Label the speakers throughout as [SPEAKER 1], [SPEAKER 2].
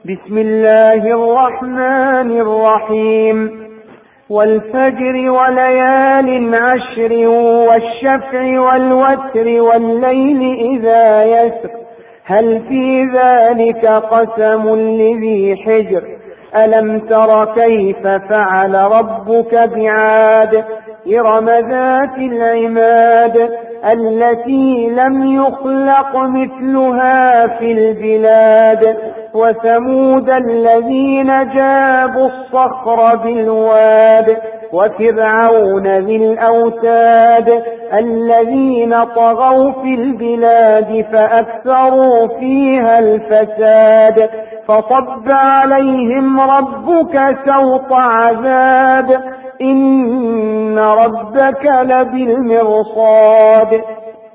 [SPEAKER 1] بسم الله الرحمن الرحيم. والفجر وليال عشر والشفع والوتر والليل إذا يسر هل في ذلك قسم لذي حجر ألم تر كيف فعل ربك بعاد إرم ذات العماد التي لم يخلق مثلها في البلاد وثمود الذين جابوا الصخر بالواد وفرعون ذي الأوتاد الذين طغوا في البلاد فأكثروا فيها الفساد فصب عليهم ربك سوط عذاب إن ربك لبالمرصاد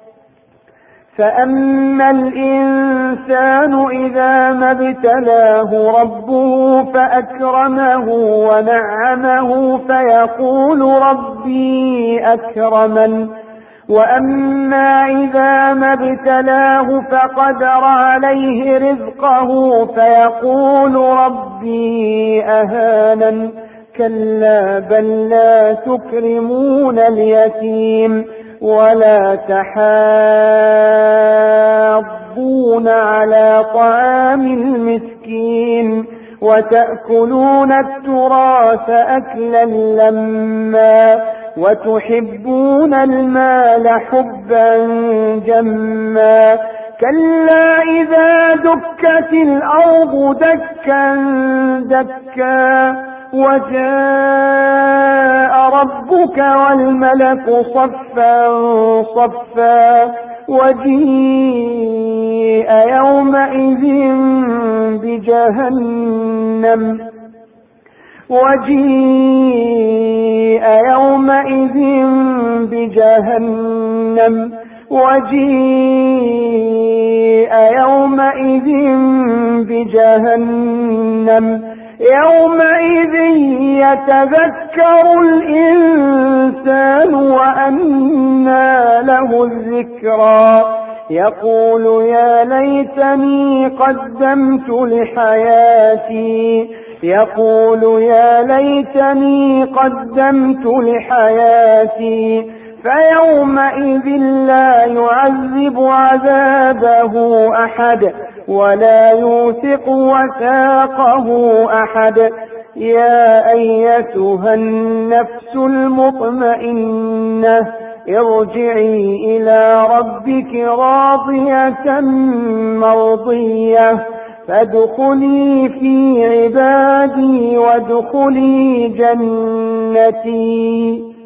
[SPEAKER 1] فأما الإنسان إذا ما ابتلاه ربه فأكرمه ونعمه فيقول ربي أكرمن وأما إذا ما ابتلاه فقدر عليه رزقه فيقول ربي أهانن كلا بل لا تكرمون اليتيم ولا تحاضون على طعام المسكين وتأكلون التراث أكلا لما وتحبون المال حبا جما كلا إذا دكت الأرض دكا دكا وجاء ربك والملك صفا صفا وجيء يومئذ بجهنم يومئذ يتذكر الإنسان وأنى له الذكرى يقول يا ليتني قدمت لحياتي فيومئذ لا يعذب عذابه أحد ولا يوثق وثاقه أحد يا أيتها النفس المطمئنة ارجعي إلى ربك راضية مرضية فادخلي في عبادي وادخلي جنتي.